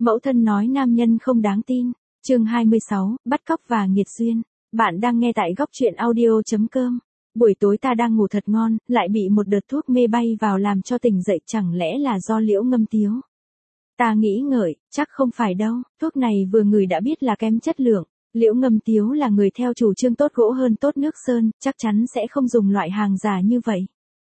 Mẫu thân nói nam nhân không đáng tin. Chương 26, bắt cóc và nghiệt duyên. Bạn đang nghe tại góc truyện audio.com. Buổi tối ta đang ngủ thật ngon, lại bị một đợt thuốc mê bay vào làm cho tỉnh dậy, chẳng lẽ là do Liễu Ngâm Tiếu. Ta nghĩ ngợi, chắc không phải đâu, thuốc này vừa ngửi đã biết là kém chất lượng. Liễu Ngâm Tiếu là người theo chủ trương tốt gỗ hơn tốt nước sơn, chắc chắn sẽ không dùng loại hàng giả như vậy.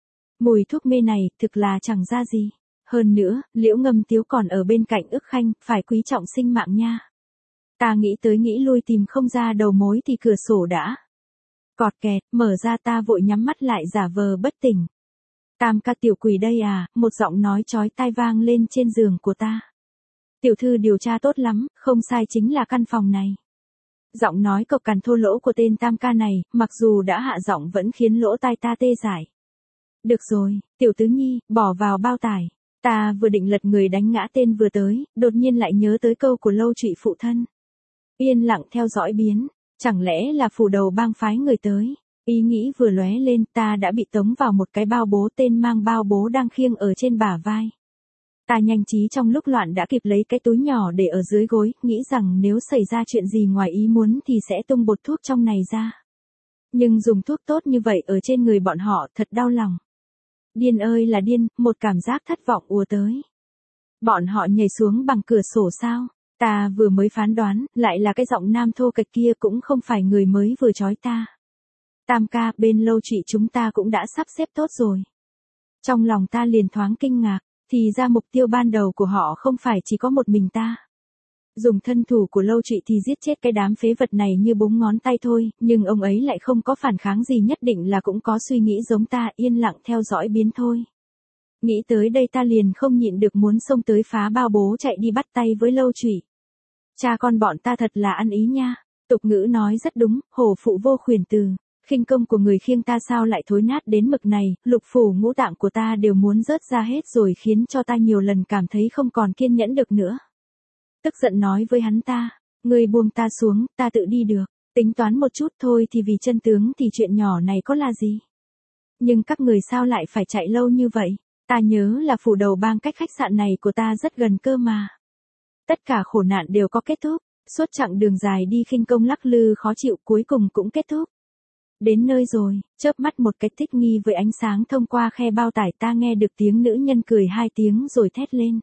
Mùi thuốc mê này thực là chẳng ra gì. Hơn nữa, Liễu Ngâm Tiếu còn ở bên cạnh Ức Khanh, phải quý trọng sinh mạng nha. Ta nghĩ tới nghĩ lui tìm không ra đầu mối thì cửa sổ đã cọt kẹt, mở ra, ta vội nhắm mắt lại giả vờ bất tỉnh. Tam ca tiểu quỷ đây à, một giọng nói chói tai vang lên trên giường của ta. Tiểu thư điều tra tốt lắm, không sai, chính là căn phòng này. Giọng nói cộc cằn thô lỗ của tên Tam ca này, mặc dù đã hạ giọng vẫn khiến lỗ tai ta tê dại. Được rồi, tiểu tứ nhi, bỏ vào bao tải. Ta vừa định lật người đánh ngã tên vừa tới, đột nhiên lại nhớ tới câu của Lâu Trụy phụ thân. Yên lặng theo dõi biến, chẳng lẽ là phủ đầu bang phái người tới. Ý nghĩ vừa lóe lên, ta đã bị tống vào một cái bao bố, tên mang bao bố đang khiêng ở trên bả vai. Ta nhanh trí trong lúc loạn đã kịp lấy cái túi nhỏ để ở dưới gối, nghĩ rằng nếu xảy ra chuyện gì ngoài ý muốn thì sẽ tung bột thuốc trong này ra. Nhưng dùng thuốc tốt như vậy ở trên người bọn họ thật đau lòng. Điên ơi là điên, một cảm giác thất vọng ùa tới. Bọn họ nhảy xuống bằng cửa sổ sao? Ta vừa mới phán đoán, lại là cái giọng nam thô kệch kia, cũng không phải người mới vừa chói ta. Tam ca, bên Lâu Trụy chúng ta cũng đã sắp xếp tốt rồi. Trong lòng ta liền thoáng kinh ngạc, thì ra mục tiêu ban đầu của họ không phải chỉ có một mình ta. Dùng thân thủ của Lâu Trụy thì giết chết cái đám phế vật này như búng ngón tay thôi, nhưng ông ấy lại không có phản kháng gì, nhất định là cũng có suy nghĩ giống ta, yên lặng theo dõi biến thôi. Nghĩ tới đây ta liền không nhịn được muốn xông tới phá bao bố chạy đi bắt tay với Lâu Trụy. Cha con bọn ta thật là ăn ý nha, tục ngữ nói rất đúng, hổ phụ vô khuyển từ. Khinh công của người khiêng ta sao lại thối nát đến mực này, lục phủ ngũ tạng của ta đều muốn rớt ra hết rồi, khiến cho ta nhiều lần cảm thấy không còn kiên nhẫn được nữa. Tức giận nói với hắn ta, ngươi buông ta xuống, ta tự đi được, tính toán một chút thôi thì vì chân tướng thì chuyện nhỏ này có là gì. Nhưng các người sao lại phải chạy lâu như vậy, ta nhớ là phủ đầu bang cách khách sạn này của ta rất gần cơ mà. Tất cả khổ nạn đều có kết thúc, suốt chặng đường dài đi khinh công lắc lư khó chịu cuối cùng cũng kết thúc. Đến nơi rồi, chớp mắt một cái thích nghi với ánh sáng thông qua khe bao tải, ta nghe được tiếng nữ nhân cười 2 tiếng rồi thét lên.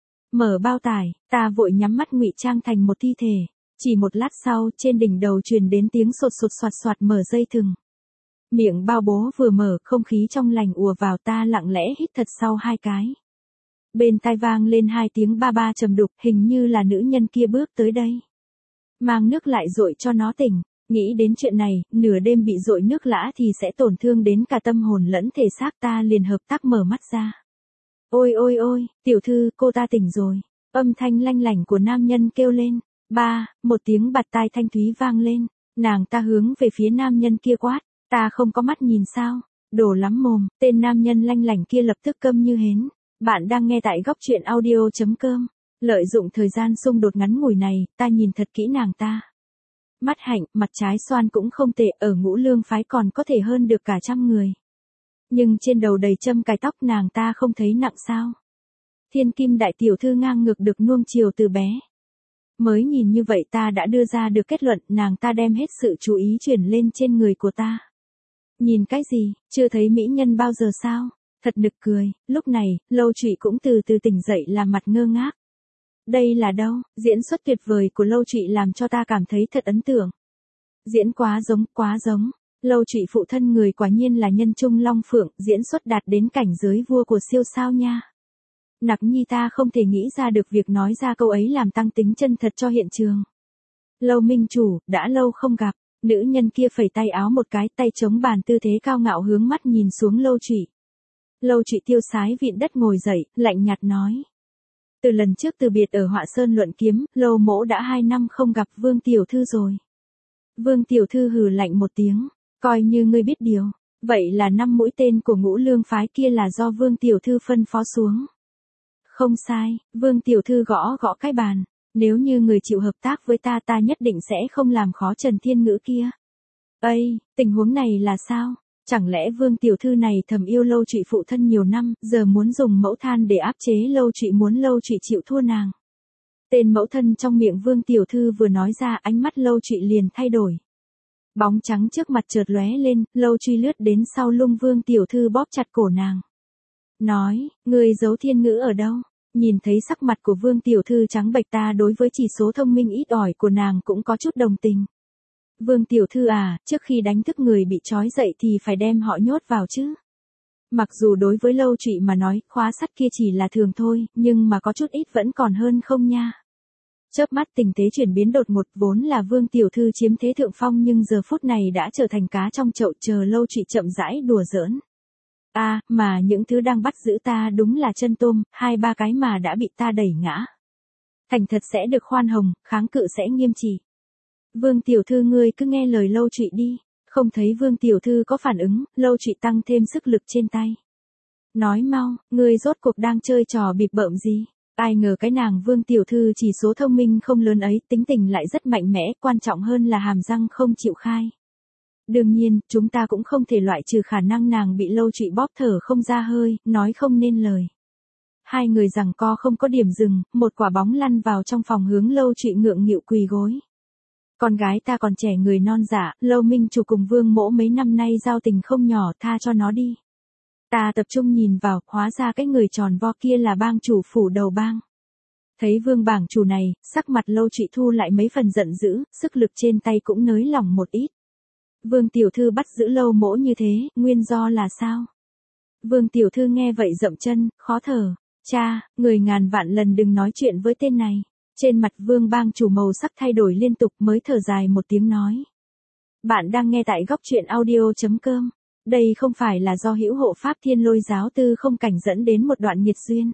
Mở bao tải, ta vội nhắm mắt ngụy trang thành một thi thể. Chỉ một lát sau, trên đỉnh đầu truyền đến tiếng sột sột soạt soạt mở dây thừng. Miệng bao bố vừa mở, không khí trong lành ùa vào, ta lặng lẽ hít thật sau 2 cái. Bên tai vang lên 2 tiếng ba ba trầm đục, hình như là nữ nhân kia bước tới đây. Mang nước lại dội cho nó tỉnh. Nghĩ đến chuyện này, nửa đêm bị dội nước lã thì sẽ tổn thương đến cả tâm hồn lẫn thể xác, ta liền hợp tác mở mắt ra. Ôi ôi ôi, tiểu thư, cô ta tỉnh rồi. Âm thanh lanh lảnh của nam nhân kêu lên. Ba, một tiếng bạt tai thanh thúy vang lên. Nàng ta hướng về phía nam nhân kia quát. Ta không có mắt nhìn sao? Đổ lắm mồm, tên nam nhân lanh lảnh kia lập tức câm như hến. Bạn đang nghe tại góc truyện audio.com. Lợi dụng thời gian xung đột ngắn ngủi này, ta nhìn thật kỹ nàng ta. Mắt hạnh, mặt trái xoan cũng không tệ, ở Ngũ Lương phái còn có thể hơn được cả 100 người. Nhưng trên đầu đầy châm cài tóc, nàng ta không thấy nặng sao? Thiên kim đại tiểu thư ngang ngược được nuông chiều từ bé. Mới nhìn như vậy ta đã đưa ra được kết luận, nàng ta đem hết sự chú ý chuyển lên trên người của ta. Nhìn cái gì, chưa thấy mỹ nhân bao giờ sao? Thật nực cười. Lúc này, Lâu Trụy cũng từ từ tỉnh dậy, làm mặt ngơ ngác. Đây là đâu? Diễn xuất tuyệt vời của Lâu Trụy làm cho ta cảm thấy thật ấn tượng. Diễn quá giống, quá giống. Lâu Trụy phụ thân người quả nhiên là nhân trung long phượng, diễn xuất đạt đến cảnh giới vua của siêu sao nha. Nặc nhi, ta không thể nghĩ ra được việc nói ra câu ấy làm tăng tính chân thật cho hiện trường. Lâu minh chủ, đã lâu không gặp. Nữ nhân kia phẩy tay áo một cái, tay chống bàn, tư thế cao ngạo hướng mắt nhìn xuống Lâu Trụy. Lâu Trụy tiêu sái vịn đất ngồi dậy, lạnh nhạt nói. Từ lần trước từ biệt ở Họa Sơn luận kiếm, Lâu mỗ đã 2 năm không gặp Vương tiểu thư rồi. Vương tiểu thư hừ lạnh một tiếng, coi như ngươi biết điều, vậy là 5 mũi tên của Ngũ Lương phái kia là do Vương tiểu thư phân phó xuống. Không sai, Vương tiểu thư gõ gõ cái bàn, nếu như người chịu hợp tác với ta, ta nhất định sẽ không làm khó Trần Thiên Ngữ kia. Ây, tình huống này là sao? Chẳng lẽ Vương tiểu thư này thầm yêu Lâu Trụy phụ thân nhiều năm, giờ muốn dùng mẫu than để áp chế Lâu Trụy, muốn Lâu Trụy chịu thua nàng? Tên mẫu thân trong miệng Vương tiểu thư vừa nói ra, ánh mắt Lâu Trụy liền thay đổi. Bóng trắng trước mặt chợt lóe lên, Lâu Truy lướt đến sau lưng Vương tiểu thư bóp chặt cổ nàng. Nói, ngươi giấu thiên ngữ ở đâu? Nhìn thấy sắc mặt của Vương tiểu thư trắng bệch, ta đối với chỉ số thông minh ít ỏi của nàng cũng có chút đồng tình. Vương tiểu thư à, trước khi đánh thức người bị trói dậy thì phải đem họ nhốt vào chứ. Mặc dù đối với Lâu Trụy mà nói, khóa sắt kia chỉ là thường thôi, nhưng mà có chút ít vẫn còn hơn không nha. Chớp mắt tình thế chuyển biến đột ngột, vốn là Vương tiểu thư chiếm thế thượng phong nhưng giờ phút này đã trở thành cá trong chậu, chờ Lâu Trụy chậm rãi đùa giỡn. À, mà những thứ đang bắt giữ ta đúng là chân tôm, 2-3 cái mà đã bị ta đẩy ngã. Thành thật sẽ được khoan hồng, kháng cự sẽ nghiêm trị. Vương tiểu thư ngươi cứ nghe lời Lâu Trụy đi. Không thấy Vương tiểu thư có phản ứng, Lâu Trụy tăng thêm sức lực trên tay. Nói mau, ngươi rốt cuộc đang chơi trò bịp bợm gì? Ai ngờ cái nàng Vương tiểu thư chỉ số thông minh không lớn ấy, tính tình lại rất mạnh mẽ, quan trọng hơn là hàm răng không chịu khai. Đương nhiên, chúng ta cũng không thể loại trừ khả năng nàng bị Lâu Trụy bóp thở không ra hơi, nói không nên lời. Hai người giằng co không có điểm dừng, một quả bóng lăn vào trong phòng hướng Lâu Trụy ngượng nghịu quỳ gối. Con gái ta còn trẻ người non dạ, Lâu Minh chủ cùng Vương mỗ mấy năm nay giao tình không nhỏ, tha cho nó đi. Ta tập trung nhìn vào, hóa ra cái người tròn vo kia là bang chủ phủ đầu bang. Thấy Vương bảng chủ này, sắc mặt Lâu Trụy thu lại mấy phần giận dữ, sức lực trên tay cũng nới lỏng một ít. Vương tiểu thư bắt giữ Lâu mỗ như thế, nguyên do là sao? Vương tiểu thư nghe vậy dậm chân, khó thở. Cha, người ngàn vạn lần đừng nói chuyện với tên này. Trên mặt Vương bang chủ màu sắc thay đổi liên tục, mới thở dài một tiếng nói. Bạn đang nghe tại góc truyện audio.com. Đây không phải là do hữu hộ pháp Thiên Lôi giáo Tư Không Cảnh dẫn đến một đoạn nghiệt duyên.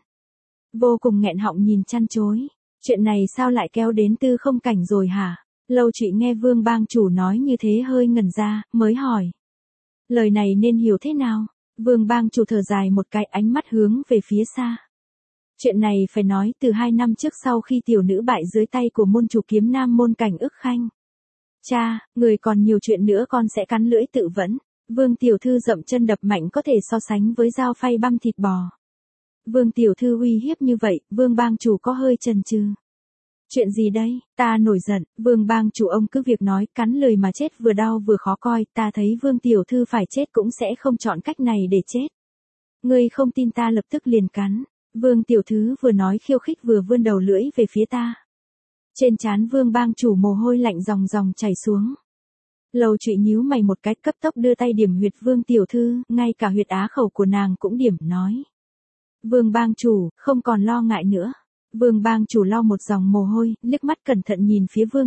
Vô cùng nghẹn họng nhìn chăn chối. Chuyện này sao lại kéo đến Tư Không Cảnh rồi hả? Lâu Trụy nghe Vương bang chủ nói như thế hơi ngẩn ra, mới hỏi. Lời này nên hiểu thế nào? Vương bang chủ thở dài một cái, ánh mắt hướng về phía xa. Chuyện này phải nói từ 2 năm trước, sau khi tiểu nữ bại dưới tay của môn chủ kiếm nam môn Cảnh Ức Khanh. Cha, người còn nhiều chuyện nữa, con sẽ cắn lưỡi tự vẫn. Vương tiểu thư dậm chân đập mạnh có thể so sánh với dao phay băm thịt bò. Vương tiểu thư uy hiếp như vậy, Vương bang chủ có hơi chần chừ. Chuyện gì đây? Ta nổi giận, Vương bang chủ ông cứ việc nói, cắn lời mà chết vừa đau vừa khó coi, ta thấy Vương tiểu thư phải chết cũng sẽ không chọn cách này để chết. Ngươi không tin ta lập tức liền cắn. Vương tiểu thư vừa nói khiêu khích vừa vươn đầu lưỡi về phía ta. Trên trán Vương bang chủ mồ hôi lạnh ròng ròng chảy xuống. Lâu Trụy nhíu mày một cái, cấp tốc đưa tay điểm huyệt Vương tiểu thư, ngay cả huyệt á khẩu của nàng cũng điểm, nói. Vương bang chủ, không còn lo ngại nữa. Vương bang chủ lau một dòng mồ hôi, liếc mắt cẩn thận nhìn phía Vương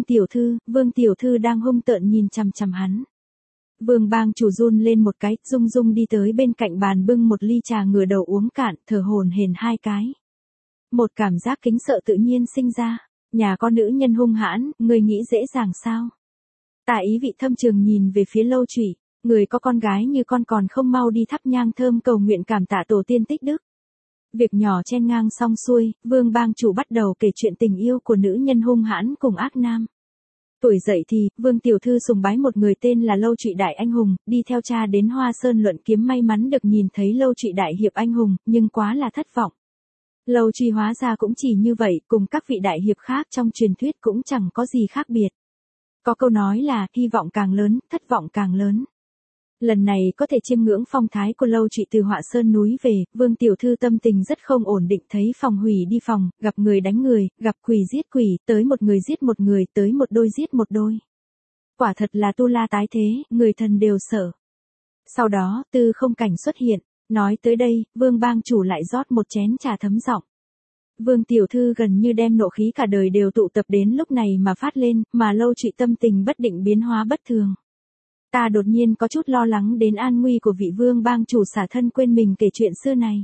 tiểu thư đang hung tợn nhìn chằm chằm hắn. Vương bang chủ run lên một cái, rung rung đi tới bên cạnh bàn bưng một ly trà ngửa đầu uống cạn, thở hổn hển 2 cái. Một cảm giác kính sợ tự nhiên sinh ra. Nhà con nữ nhân hung hãn, người nghĩ dễ dàng sao? Ta ý vị thâm trường nhìn về phía Lâu Trụy, người có con gái như con còn không mau đi thắp nhang thơm cầu nguyện cảm tạ tổ tiên tích đức. Việc nhỏ chen ngang xong xuôi, Vương bang chủ bắt đầu kể chuyện tình yêu của nữ nhân hung hãn cùng ác nam. Tuổi dậy thì, Vương tiểu thư sùng bái một người tên là Lâu Trụy đại anh hùng, đi theo cha đến Hoa Sơn luận kiếm, may mắn được nhìn thấy Lâu Trụy đại hiệp anh hùng, nhưng quá là thất vọng. Lâu Trụy hóa ra cũng chỉ như vậy, cùng các vị đại hiệp khác trong truyền thuyết cũng chẳng có gì khác biệt. Có câu nói là, hy vọng càng lớn, thất vọng càng lớn. Lần này có thể chiêm ngưỡng phong thái của Lâu Trụy từ Họa Sơn núi về, Vương tiểu thư tâm tình rất không ổn định, thấy phòng hủy đi phòng, gặp người đánh người, gặp quỷ giết quỷ, tới một người giết một người, tới một đôi giết một đôi. Quả thật là tu la tái thế, người thần đều sợ. Sau đó, Tư Không Cảnh xuất hiện, nói tới đây, Vương bang chủ lại rót một chén trà thấm giọng. Vương tiểu thư gần như đem nộ khí cả đời đều tụ tập đến lúc này mà phát lên, mà Lâu Trụy tâm tình bất định biến hóa bất thường. Ta đột nhiên có chút lo lắng đến an nguy của vị Vương bang chủ, xả thân quên mình kể chuyện xưa này.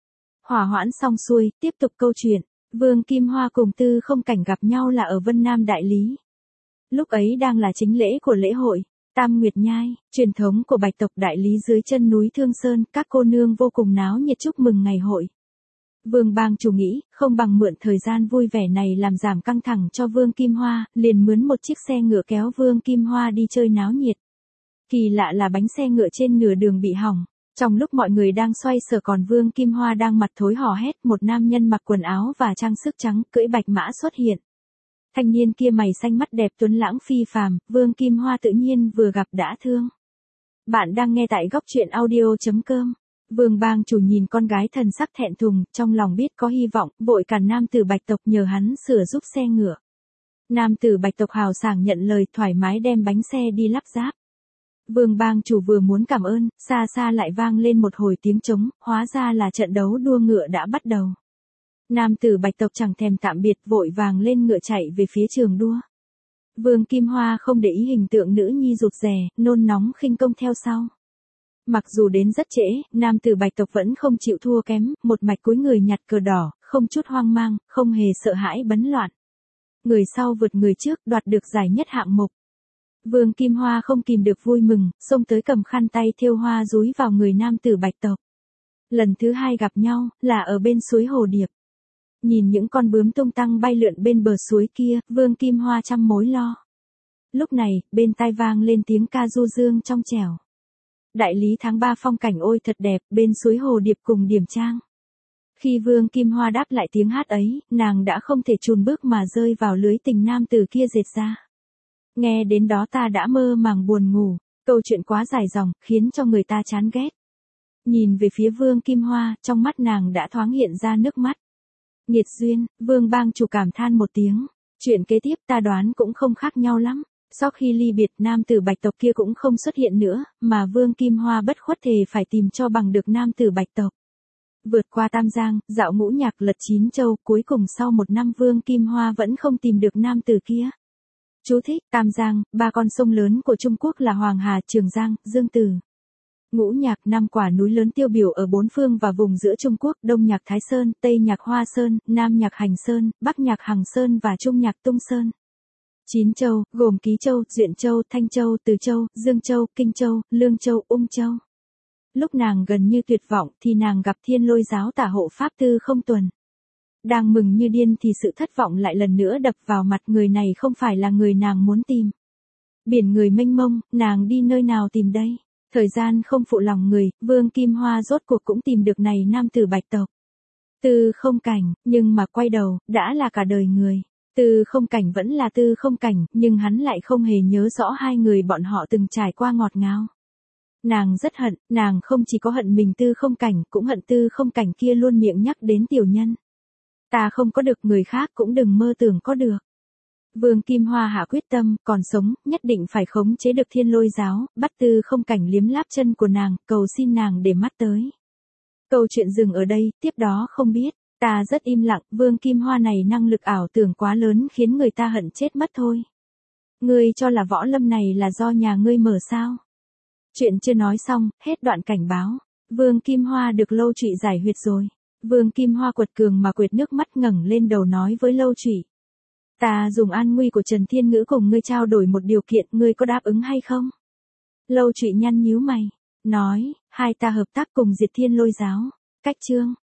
Hỏa hoãn xong xuôi, tiếp tục câu chuyện. Vương Kim Hoa cùng Tư Không Cảnh gặp nhau là ở Vân Nam Đại Lý. Lúc ấy đang là chính lễ của lễ hội Tam Nguyệt Nhai, truyền thống của Bạch tộc Đại Lý dưới chân núi Thương Sơn, các cô nương vô cùng náo nhiệt chúc mừng ngày hội. Vương bang chủ nghĩ, không bằng mượn thời gian vui vẻ này làm giảm căng thẳng cho Vương Kim Hoa, liền mướn một chiếc xe ngựa kéo Vương Kim Hoa đi chơi náo nhiệt. Kỳ lạ là bánh xe ngựa trên nửa đường bị hỏng. Trong lúc mọi người đang xoay sở còn Vương Kim Hoa đang mặt thối hò hét, một nam nhân mặc quần áo và trang sức trắng, cưỡi bạch mã xuất hiện. Thanh niên kia mày xanh mắt đẹp tuấn lãng phi phàm, Vương Kim Hoa tự nhiên vừa gặp đã thương. Bạn đang nghe tại góc truyện audio.com. Vương Bang chủ nhìn con gái thần sắc thẹn thùng, trong lòng biết có hy vọng, vội cản nam tử Bạch tộc nhờ hắn sửa giúp xe ngựa. Nam tử Bạch tộc hào sảng nhận lời, thoải mái đem bánh xe đi lắp ráp. Vương Bang chủ vừa muốn cảm ơn, xa xa lại vang lên một hồi tiếng trống, hóa ra là trận đấu đua ngựa đã bắt đầu. Nam tử Bạch tộc chẳng thèm tạm biệt, vội vàng lên ngựa chạy về phía trường đua. Vương Kim Hoa không để ý hình tượng nữ nhi rụt rè, nôn nóng khinh công theo sau. Mặc dù đến rất trễ, nam tử Bạch tộc vẫn không chịu thua kém, một mạch cúi người nhặt cờ đỏ, không chút hoang mang, không hề sợ hãi bấn loạn. Người sau vượt người trước, đoạt được giải nhất hạng mục. Vương Kim Hoa không kìm được vui mừng, xông tới cầm khăn tay thêu hoa dúi vào người nam tử Bạch tộc. Lần thứ hai gặp nhau, là ở bên suối Hồ Điệp. Nhìn những con bướm tung tăng bay lượn bên bờ suối kia, Vương Kim Hoa trăm mối lo. Lúc này, bên tai vang lên tiếng ca du dương trong trẻo. Đại lý tháng 3 phong cảnh ôi thật đẹp, bên suối Hồ Điệp cùng điểm trang. Khi Vương Kim Hoa đáp lại tiếng hát ấy, nàng đã không thể chùn bước mà rơi vào lưới tình nam tử kia dệt ra. Nghe đến đó ta đã mơ màng buồn ngủ, câu chuyện quá dài dòng, khiến cho người ta chán ghét. Nhìn về phía Vương Kim Hoa, trong mắt nàng đã thoáng hiện ra nước mắt. Nghiệt duyên, Vương Bang chủ cảm than một tiếng. Chuyện kế tiếp ta đoán cũng không khác nhau lắm. Sau khi ly biệt, nam tử Bạch tộc kia cũng không xuất hiện nữa, mà Vương Kim Hoa bất khuất thề phải tìm cho bằng được nam tử Bạch tộc. Vượt qua Tam Giang, dạo ngũ nhạc lật 9 châu, cuối cùng sau một năm Vương Kim Hoa vẫn không tìm được nam tử kia. Chú thích: Tam Giang, 3 con sông lớn của Trung Quốc là Hoàng Hà, Trường Giang, Dương Tử. Ngũ nhạc, 5 quả núi lớn tiêu biểu ở bốn phương và vùng giữa Trung Quốc: Đông nhạc Thái Sơn, Tây nhạc Hoa Sơn, Nam nhạc Hành Sơn, Bắc nhạc Hằng Sơn và Trung nhạc Tung Sơn. 9 châu, gồm Ký Châu, Duyện Châu, Thanh Châu, Từ Châu, Dương Châu, Kinh Châu, Lương Châu, Ung Châu. Lúc nàng gần như tuyệt vọng thì nàng gặp Thiên Lôi giáo tả hộ pháp Tư Không Tuần. Đang mừng như điên thì sự thất vọng lại lần nữa đập vào mặt, người này không phải là người nàng muốn tìm. Biển người mênh mông, nàng đi nơi nào tìm đây? Thời gian không phụ lòng người, Vương Kim Hoa rốt cuộc cũng tìm được này nam tử Bạch tộc. Tư Không Cảnh, nhưng mà quay đầu, đã là cả đời người. Tư Không Cảnh vẫn là Tư Không Cảnh, nhưng hắn lại không hề nhớ rõ hai người bọn họ từng trải qua ngọt ngào. Nàng rất hận, nàng không chỉ có hận mình Tư Không Cảnh, cũng hận Tư Không Cảnh kia luôn miệng nhắc đến tiểu nhân. Ta không có được, người khác cũng đừng mơ tưởng có được. Vương Kim Hoa hạ quyết tâm, còn sống, nhất định phải khống chế được Thiên Lôi giáo, bắt Tư Không Cảnh liếm láp chân của nàng, cầu xin nàng để mắt tới. Câu chuyện dừng ở đây, tiếp đó không biết. Ta rất im lặng, Vương Kim Hoa này năng lực ảo tưởng quá lớn khiến người ta hận chết mất thôi. Ngươi cho là võ lâm này là do nhà ngươi mở sao? Chuyện chưa nói xong, hết đoạn cảnh báo. Vương Kim Hoa được Lâu Trụy giải huyệt rồi. Vương Kim Hoa quật cường mà quệt nước mắt ngẩng lên đầu nói với Lâu Trụy. Ta dùng an nguy của Trần Thiên Ngữ cùng ngươi trao đổi một điều kiện, ngươi có đáp ứng hay không? Lâu Trụy nhăn nhíu mày, nói, hai ta hợp tác cùng diệt Thiên Lôi giáo. Cách chương.